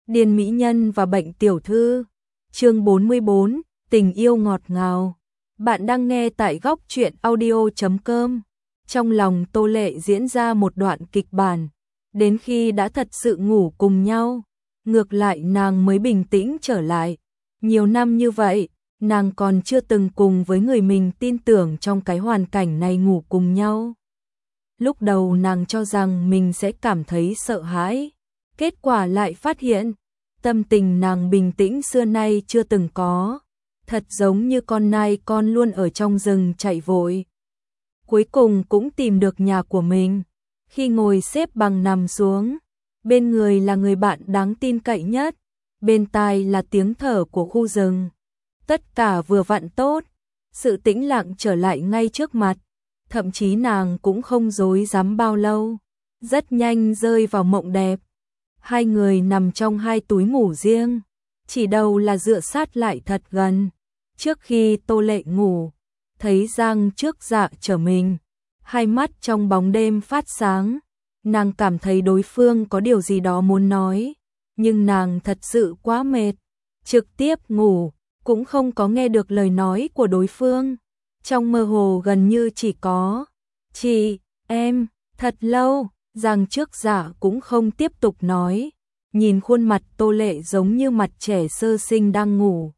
Điên mỹ nhân và bệnh tiểu thư. Chương 44, tình yêu ngọt ngào. Bạn đang nghe tại góc truyện audio.com. Trong lòng Tô Lệ diễn ra một đoạn kịch bản, đến khi đã thật sự ngủ cùng nhau, ngược lại nàng mới bình tĩnh trở lại. Nhiều năm như vậy, nàng còn chưa từng cùng với người mình tin tưởng trong cái hoàn cảnh này ngủ cùng nhau. Lúc đầu nàng cho rằng mình sẽ cảm thấy sợ hãi, kết quả lại phát hiện, tâm tình nàng bình tĩnh xưa nay chưa từng có, thật giống như con nai con luôn ở trong rừng chạy vội. Cuối cùng cũng tìm được nhà của mình, khi ngồi xếp bằng nằm xuống, bên người là người bạn đáng tin cậy nhất, bên tai là tiếng thở của khu rừng. Tất cả vừa vặn tốt, sự tĩnh lặng trở lại ngay trước mặt, thậm chí nàng cũng không dối dám bao lâu, rất nhanh rơi vào mộng đẹp. Hai người nằm trong hai túi ngủ riêng, chỉ đầu là dựa sát lại thật gần. Trước khi Tô Lệ ngủ, thấy Giang Trước Dạ trở mình, hai mắt trong bóng đêm phát sáng, nàng cảm thấy đối phương có điều gì đó muốn nói, nhưng nàng thật sự quá mệt, trực tiếp ngủ, cũng không có nghe được lời nói của đối phương. Trong mơ hồ gần như chỉ có "Chị, em", thật lâu. Giang Trước Dạ cũng không tiếp tục nói, nhìn khuôn mặt Tô Lệ giống như mặt trẻ sơ sinh đang ngủ,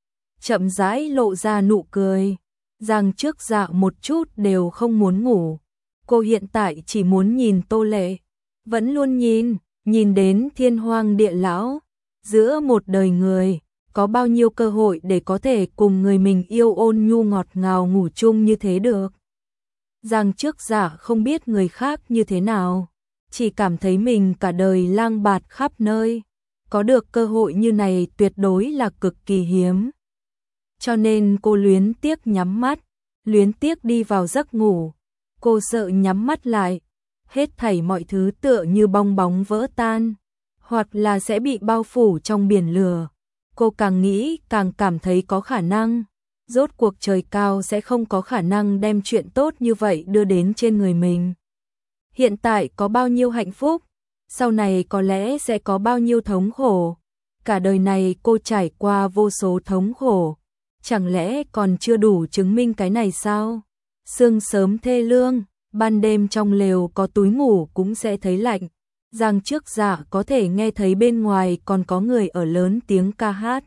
chậm rãi lộ ra nụ cười. Giang Trước Dạ một chút đều không muốn ngủ, cô hiện tại chỉ muốn nhìn Tô Lệ, vẫn luôn nhìn đến thiên hoang địa lão. Giữa một đời người, có bao nhiêu cơ hội để có thể cùng người mình yêu ôn nhu ngọt ngào ngủ chung như thế được. Giang Trước Dạ không biết người khác như thế nào, chỉ cảm thấy mình cả đời lang bạt khắp nơi, có được cơ hội như này tuyệt đối là cực kỳ hiếm. Cho nên cô luyến tiếc nhắm mắt, luyến tiếc đi vào giấc ngủ. Cô sợ nhắm mắt lại, hết thảy mọi thứ tựa như bong bóng vỡ tan, hoặc là sẽ bị bao phủ trong biển lửa. Cô càng nghĩ càng cảm thấy có khả năng, rốt cuộc trời cao sẽ không có khả năng đem chuyện tốt như vậy đưa đến trên người mình. Hiện tại có bao nhiêu hạnh phúc, sau này có lẽ sẽ có bao nhiêu thống khổ. Cả đời này cô trải qua vô số thống khổ, chẳng lẽ còn chưa đủ chứng minh cái này sao? Sương sớm thê lương, ban đêm trong lều có túi ngủ cũng sẽ thấy lạnh. Giang Trước Dạ có thể nghe thấy bên ngoài còn có người ở lớn tiếng ca hát.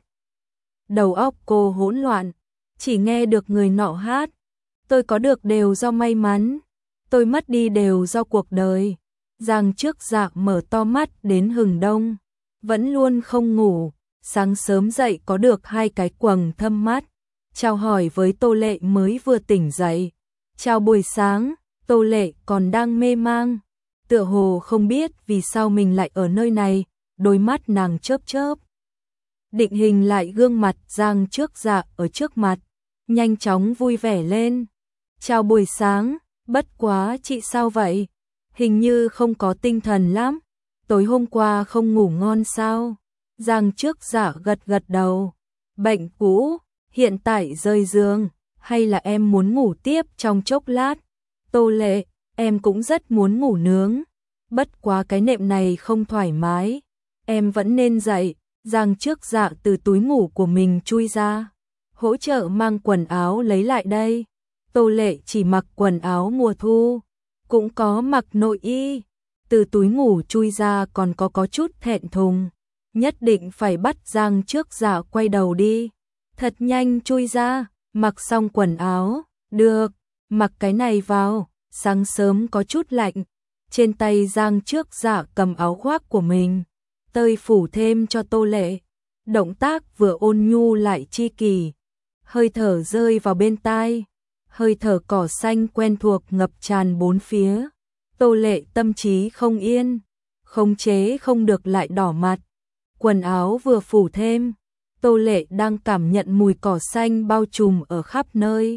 Đầu óc cô hỗn loạn, chỉ nghe được người nọ hát: "Tôi có được đều do may mắn, tôi mất đi đều do cuộc đời." Giang Trước Dạ mở to mắt đến hừng đông, vẫn luôn không ngủ, sáng sớm dậy có được hai cái quầng thâm mắt, chào hỏi với Tô Lệ mới vừa tỉnh dậy. "Chào buổi sáng." Tô Lệ còn đang mê mang, tựa hồ không biết vì sao mình lại ở nơi này, đôi mắt nàng chớp chớp. Định hình lại gương mặt Giang Trước Dạ ở trước mặt, nhanh chóng vui vẻ lên. "Chào buổi sáng, bất quá chị sao vậy? Hình như không có tinh thần lắm, tối hôm qua không ngủ ngon sao?" Giang Trước Dạ gật gật đầu. "Bệnh cũ, hiện tại rời giường, hay là em muốn ngủ tiếp trong chốc lát?" "Tô Lệ, em cũng rất muốn ngủ nướng, bất quá cái nệm này không thoải mái, em vẫn nên dậy." Giang Trước Dạ từ túi ngủ của mình chui ra, hỗ trợ mang quần áo lấy lại đây. Tô Lệ chỉ mặc quần áo mùa thu, cũng có mặc nội y, từ túi ngủ chui ra còn có chút thẹn thùng, nhất định phải bắt Giang Trước Dạ quay đầu đi. Thật nhanh chui ra, mặc xong quần áo, "Được, mặc cái này vào, sáng sớm có chút lạnh." Trên tay Giang Trước Dạ cầm áo khoác của mình, tơi phủ thêm cho Tô Lệ. Động tác vừa ôn nhu lại chi kỳ, hơi thở rơi vào bên tai, hơi thở cỏ xanh quen thuộc ngập tràn bốn phía. Tô Lệ tâm trí không yên, khống chế không được lại đỏ mặt. Quần áo vừa phủ thêm, Tô Lệ đang cảm nhận mùi cỏ xanh bao trùm ở khắp nơi.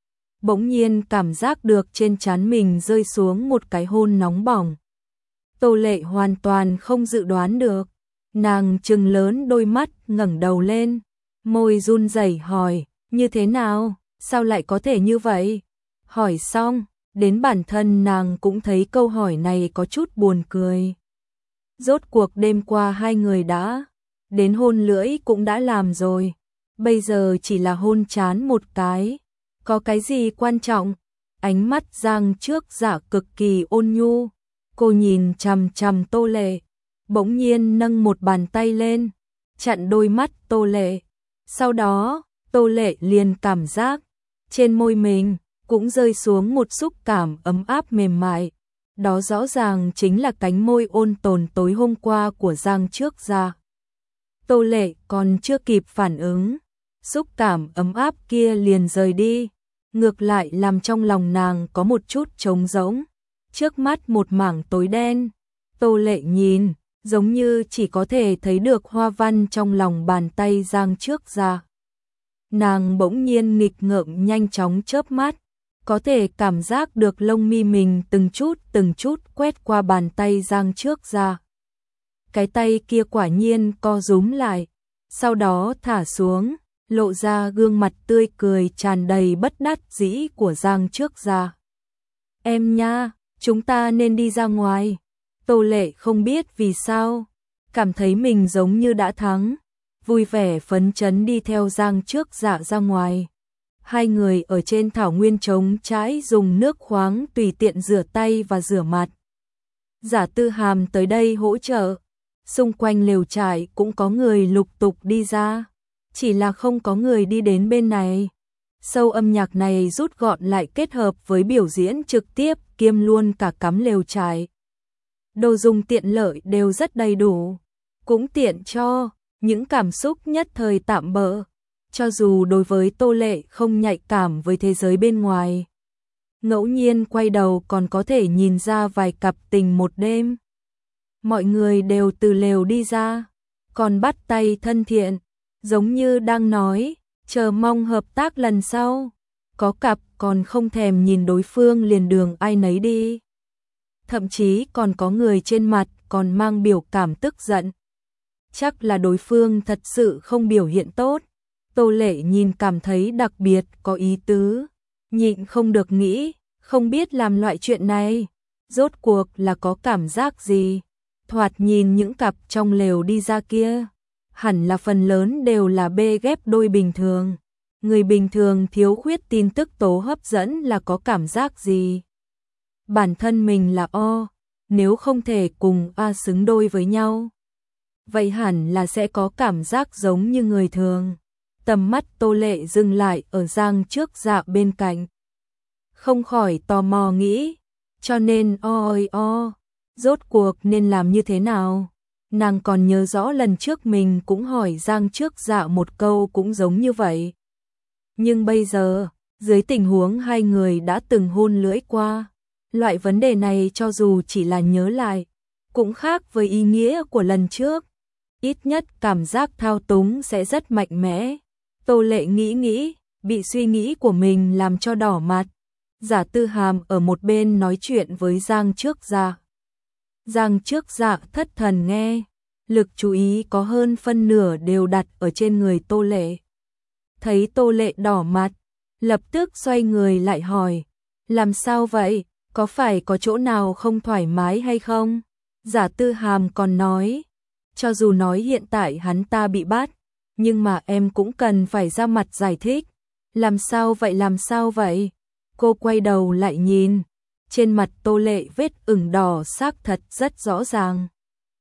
Bỗng nhiên cảm giác được trên trán mình rơi xuống một cái hôn nóng bỏng. Tô Lệ hoàn toàn không dự đoán được, nàng trừng lớn đôi mắt ngẩng đầu lên, môi run rẩy hỏi: "Như thế nào? Sao lại có thể như vậy?" Hỏi xong, đến bản thân nàng cũng thấy câu hỏi này có chút buồn cười. Rốt cuộc đêm qua hai người đã đến hôn lưỡi cũng đã làm rồi, bây giờ chỉ là hôn trán một cái, có cái gì quan trọng? Ánh mắt Giang Trước Dạ cực kỳ ôn nhu, cô nhìn chằm chằm Tô Lệ, bỗng nhiên nâng một bàn tay lên, chặn đôi mắt Tô Lệ. Sau đó, Tô Lệ liền cảm giác trên môi mình cũng rơi xuống một xúc cảm ấm áp mềm mại. Đó rõ ràng chính là cánh môi ôn tồn tối hôm qua của Giang Trước Dạ. Tô Lệ còn chưa kịp phản ứng, xúc cảm ấm áp kia liền rời đi, ngược lại làm trong lòng nàng có một chút trống rỗng. Trước mắt một mảng tối đen, Tô Lệ nhìn, giống như chỉ có thể thấy được hoa văn trong lòng bàn tay Giang Trước Dạ. Nàng bỗng nhiên nghịch ngợm nhanh chóng chớp mắt, có thể cảm giác được lông mi mình từng chút quét qua bàn tay Giang Trước Dạ. Cái tay kia quả nhiên co rúm lại, sau đó thả xuống, lộ ra gương mặt tươi cười tràn đầy bất đắc dĩ của Giang Trước Dạ. Em nha, chúng ta nên đi ra ngoài. Tô Lệ không biết vì sao, cảm thấy mình giống như đã thắng, vui vẻ phấn chấn đi theo Giang Trước Dạ ra ngoài. Hai người ở trên thảo nguyên trống trải dùng nước khoáng tùy tiện rửa tay và rửa mặt. Giả Tư Hàm tới đây hỗ trợ, xung quanh lều trại cũng có người lục tục đi ra, chỉ là không có người đi đến bên này. Show âm nhạc này rút gọn lại kết hợp với biểu diễn trực tiếp kiêm luôn cả cắm lều trại. Đồ dùng tiện lợi đều rất đầy đủ, cũng tiện cho những cảm xúc nhất thời tạm bợ, cho dù đối với Tô Lệ không nhạy cảm với thế giới bên ngoài. Ngẫu nhiên quay đầu còn có thể nhìn ra vài cặp tình một đêm. Mọi người đều từ lều đi ra, còn bắt tay thân thiện, giống như đang nói, chờ mong hợp tác lần sau. Có cặp còn không thèm nhìn đối phương liền đường ai nấy đi. Thậm chí còn có người trên mặt còn mang biểu cảm tức giận. Chắc là đối phương thật sự không biểu hiện tốt. Tô Lệ nhìn cảm thấy đặc biệt có ý tứ, nhịn không được nghĩ, không biết làm loại chuyện này, rốt cuộc là có cảm giác gì. Thoạt nhìn những cặp trong lều đi ra kia, hẳn là phần lớn đều là bê ghép đôi bình thường. Người bình thường thiếu khuyết tin tức tố hấp dẫn là có cảm giác gì? Bản thân mình là O, nếu không thể cùng A xứng đôi với nhau, vậy hẳn là sẽ có cảm giác giống như người thường. Tầm mắt Tô Lệ dừng lại ở Giang Trước Dạ bên cạnh. Không khỏi tò mò nghĩ, cho nên ơi rốt cuộc nên làm như thế nào? Nàng còn nhớ rõ lần trước mình cũng hỏi Giang Trước Dạ một câu cũng giống như vậy. Nhưng bây giờ, dưới tình huống hai người đã từng hôn lưỡi qua, loại vấn đề này cho dù chỉ là nhớ lại, cũng khác với ý nghĩa của lần trước. Ít nhất cảm giác thao túng sẽ rất mạnh mẽ. Tô Lệ nghĩ, bị suy nghĩ của mình làm cho đỏ mặt. Giả Tư Hàm ở một bên nói chuyện với Giang Trước Dạ. Giang Trước Dạ thất thần nghe, lực chú ý có hơn phân nửa đều đặt ở trên người Tô Lệ. Thấy Tô Lệ đỏ mặt, lập tức xoay người lại hỏi, làm sao vậy, có phải có chỗ nào không thoải mái hay không? Giả Tư Hàm còn nói, cho dù nói hiện tại hắn ta bị bắt, nhưng mà em cũng cần phải ra mặt giải thích. Làm sao vậy? Cô quay đầu lại nhìn, trên mặt Tô Lệ vết ửng đỏ xác thật rất rõ ràng.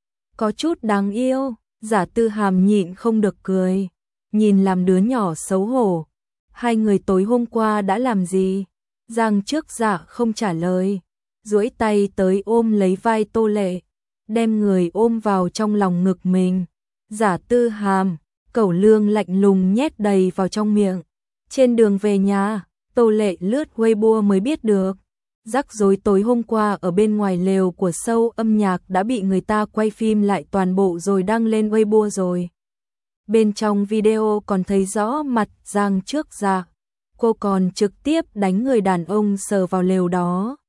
Có chút đáng yêu, Giả Tư Hàm nhịn không được cười, nhìn làm đứa nhỏ xấu hổ. Hai người tối hôm qua đã làm gì? Giang Trước Dạ không trả lời, duỗi tay tới ôm lấy vai Tô Lệ, đem người ôm vào trong lòng ngực mình. Giả Tư Hàm, cẩu lương lạnh lùng nhét đầy vào trong miệng. Trên đường về nhà, Tô Lệ lướt Weibo mới biết được, rắc rối tối hôm qua ở bên ngoài lều của show âm nhạc đã bị người ta quay phim lại toàn bộ rồi đăng lên Weibo rồi. Bên trong video còn thấy rõ mặt Giang Trước Dạ, cô còn trực tiếp đánh người đàn ông sờ vào lều đó.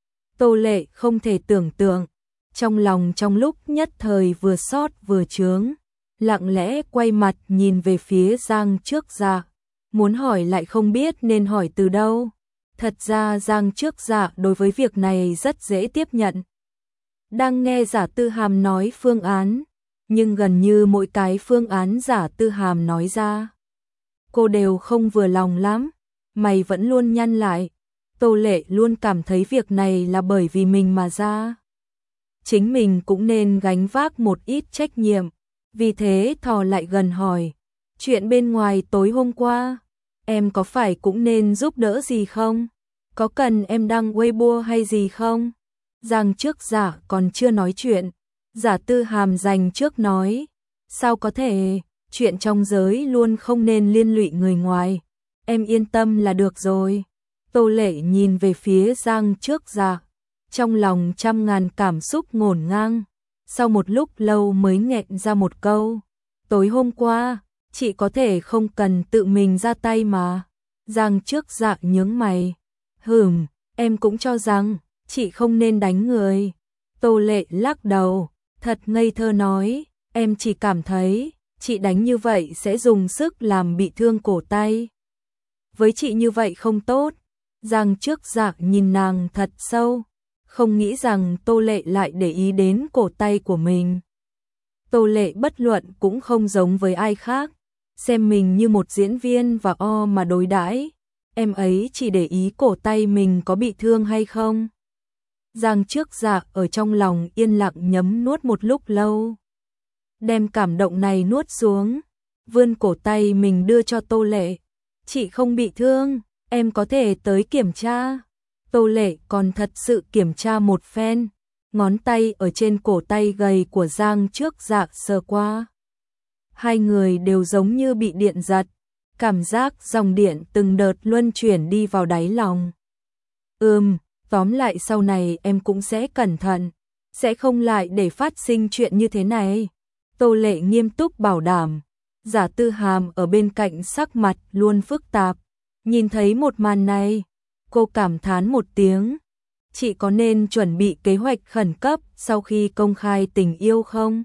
Tô Lệ không thể tưởng tượng, trong lòng trong lúc nhất thời vừa xót vừa chướng, lặng lẽ quay mặt nhìn về phía Giang Trước Dạ, muốn hỏi lại không biết nên hỏi từ đâu. Thật ra Giang Trước Dạ đối với việc này rất dễ tiếp nhận. đang nghe Giả Tư Hàm nói phương án, nhưng gần như mỗi cái phương án Giả Tư Hàm nói ra, cô đều không vừa lòng lắm, mày vẫn luôn nhăn lại. Tô Lệ luôn cảm thấy việc này là bởi vì mình mà ra. Chính mình cũng nên gánh vác một ít trách nhiệm, vì thế thò lại gần hỏi, chuyện bên ngoài tối hôm qua, em có phải cũng nên giúp đỡ gì không? Có cần em đăng Weibo hay gì không? Giang trước Giả còn chưa nói chuyện, Giả Tư Hàm dành trước nói, sao có thể, chuyện trong giới luôn không nên liên lụy người ngoài, em yên tâm là được rồi. Tô Lệ nhìn về phía Giang trước Giả, trong lòng trăm ngàn cảm xúc ngổn ngang, sau một lúc lâu mới nghẹn ra một câu, tối hôm qua, chị có thể không cần tự mình ra tay mà. Giang trước Giả nhướng mày, em cũng cho rằng chị không nên đánh người. Tô Lệ lắc đầu, thật ngây thơ nói, em chỉ cảm thấy chị đánh như vậy sẽ dùng sức làm bị thương cổ tay. Với chị như vậy không tốt. Giang trước Giả nhìn nàng thật sâu, không nghĩ rằng Tô Lệ lại để ý đến cổ tay của mình. Tô Lệ bất luận cũng không giống với ai khác, xem mình như một diễn viên và mà đối đãi. Em ấy chỉ để ý cổ tay mình có bị thương hay không. Giang trước Giả ở trong lòng yên lặng nhấm nuốt một lúc lâu, đem cảm động này nuốt xuống, vươn cổ tay mình đưa cho Tô Lệ. Chị không bị thương, em có thể tới kiểm tra. Tô Lệ còn thật sự kiểm tra một phen, ngón tay ở trên cổ tay gầy của Giang trước Giả sờ qua. Hai người đều giống như bị điện giật, cảm giác dòng điện từng đợt luân chuyển đi vào đáy lòng. Tóm lại sau này em cũng sẽ cẩn thận, sẽ không lại để phát sinh chuyện như thế này. Tô Lệ nghiêm túc bảo đảm. Giả Tư Hàm ở bên cạnh sắc mặt luôn phức tạp, nhìn thấy một màn này, cô cảm thán một tiếng. Chị có nên chuẩn bị kế hoạch khẩn cấp sau khi công khai tình yêu không?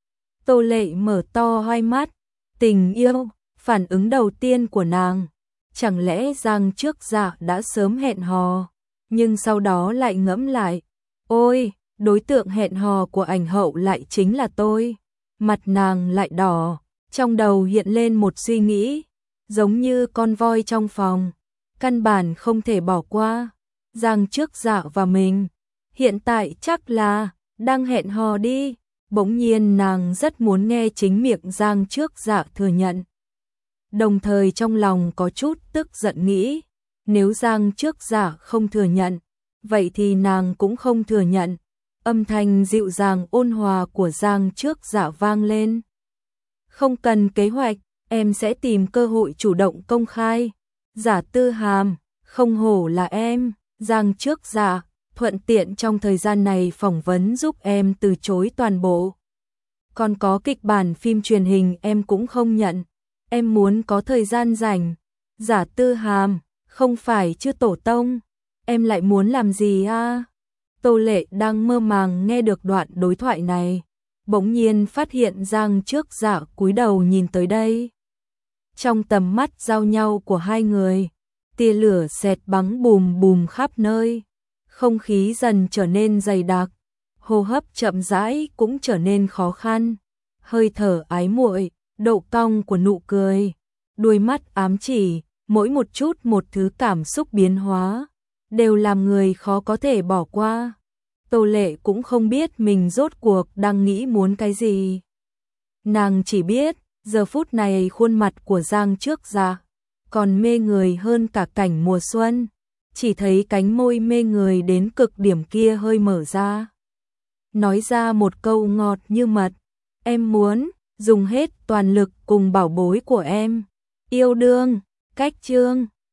Tô Lệ mở to hai mắt, tình yêu, phản ứng đầu tiên của nàng, chẳng lẽ Giang trước Giả đã sớm hẹn hò, nhưng sau đó lại ngẫm lại, ôi, đối tượng hẹn hò của ảnh hậu lại chính là tôi. Mặt nàng lại đỏ, trong đầu hiện lên một suy nghĩ, giống như con voi trong phòng, căn bản không thể bỏ qua. Giang trước Giả và mình, hiện tại chắc là đang hẹn hò đi. Bỗng nhiên nàng rất muốn nghe chính miệng Giang trước Giả thừa nhận. Đồng thời trong lòng có chút tức giận nghĩ, nếu Giang trước Giả không thừa nhận, vậy thì nàng cũng không thừa nhận. Âm thanh dịu dàng ôn hòa của Giang trước Giả vang lên. Không cần kế hoạch, em sẽ tìm cơ hội chủ động công khai. Giả Tư Hàm, không hổ là em. Giang trước Giả, thuận tiện trong thời gian này phỏng vấn giúp em từ chối toàn bộ. Còn có kịch bản phim truyền hình em cũng không nhận. Em muốn có thời gian rảnh. Giả Tư Hàm, không phải chứ tổ tông. Em lại muốn làm gì à? Tô Lệ đang mơ màng nghe được đoạn đối thoại này, bỗng nhiên phát hiện Giang trước Giả cúi đầu nhìn tới đây. Trong tầm mắt giao nhau của hai người, tia lửa sét bắn bùm bùm khắp nơi, không khí dần trở nên dày đặc, hô hấp chậm rãi cũng trở nên khó khăn, hơi thở ái muội, độ cong của nụ cười, đuôi mắt ám chỉ, mỗi một chút một thứ cảm xúc biến hóa, đều làm người khó có thể bỏ qua. Tô Lệ cũng không biết mình rốt cuộc đang nghĩ muốn cái gì. Nàng chỉ biết, giờ phút này khuôn mặt của Giang trước Giả còn mê người hơn cả cảnh mùa xuân, chỉ thấy cánh môi mê người đến cực điểm kia hơi mở ra. Nói ra một câu ngọt như mật, em muốn dùng hết toàn lực cùng bảo bối của em. Yêu đương, cách chương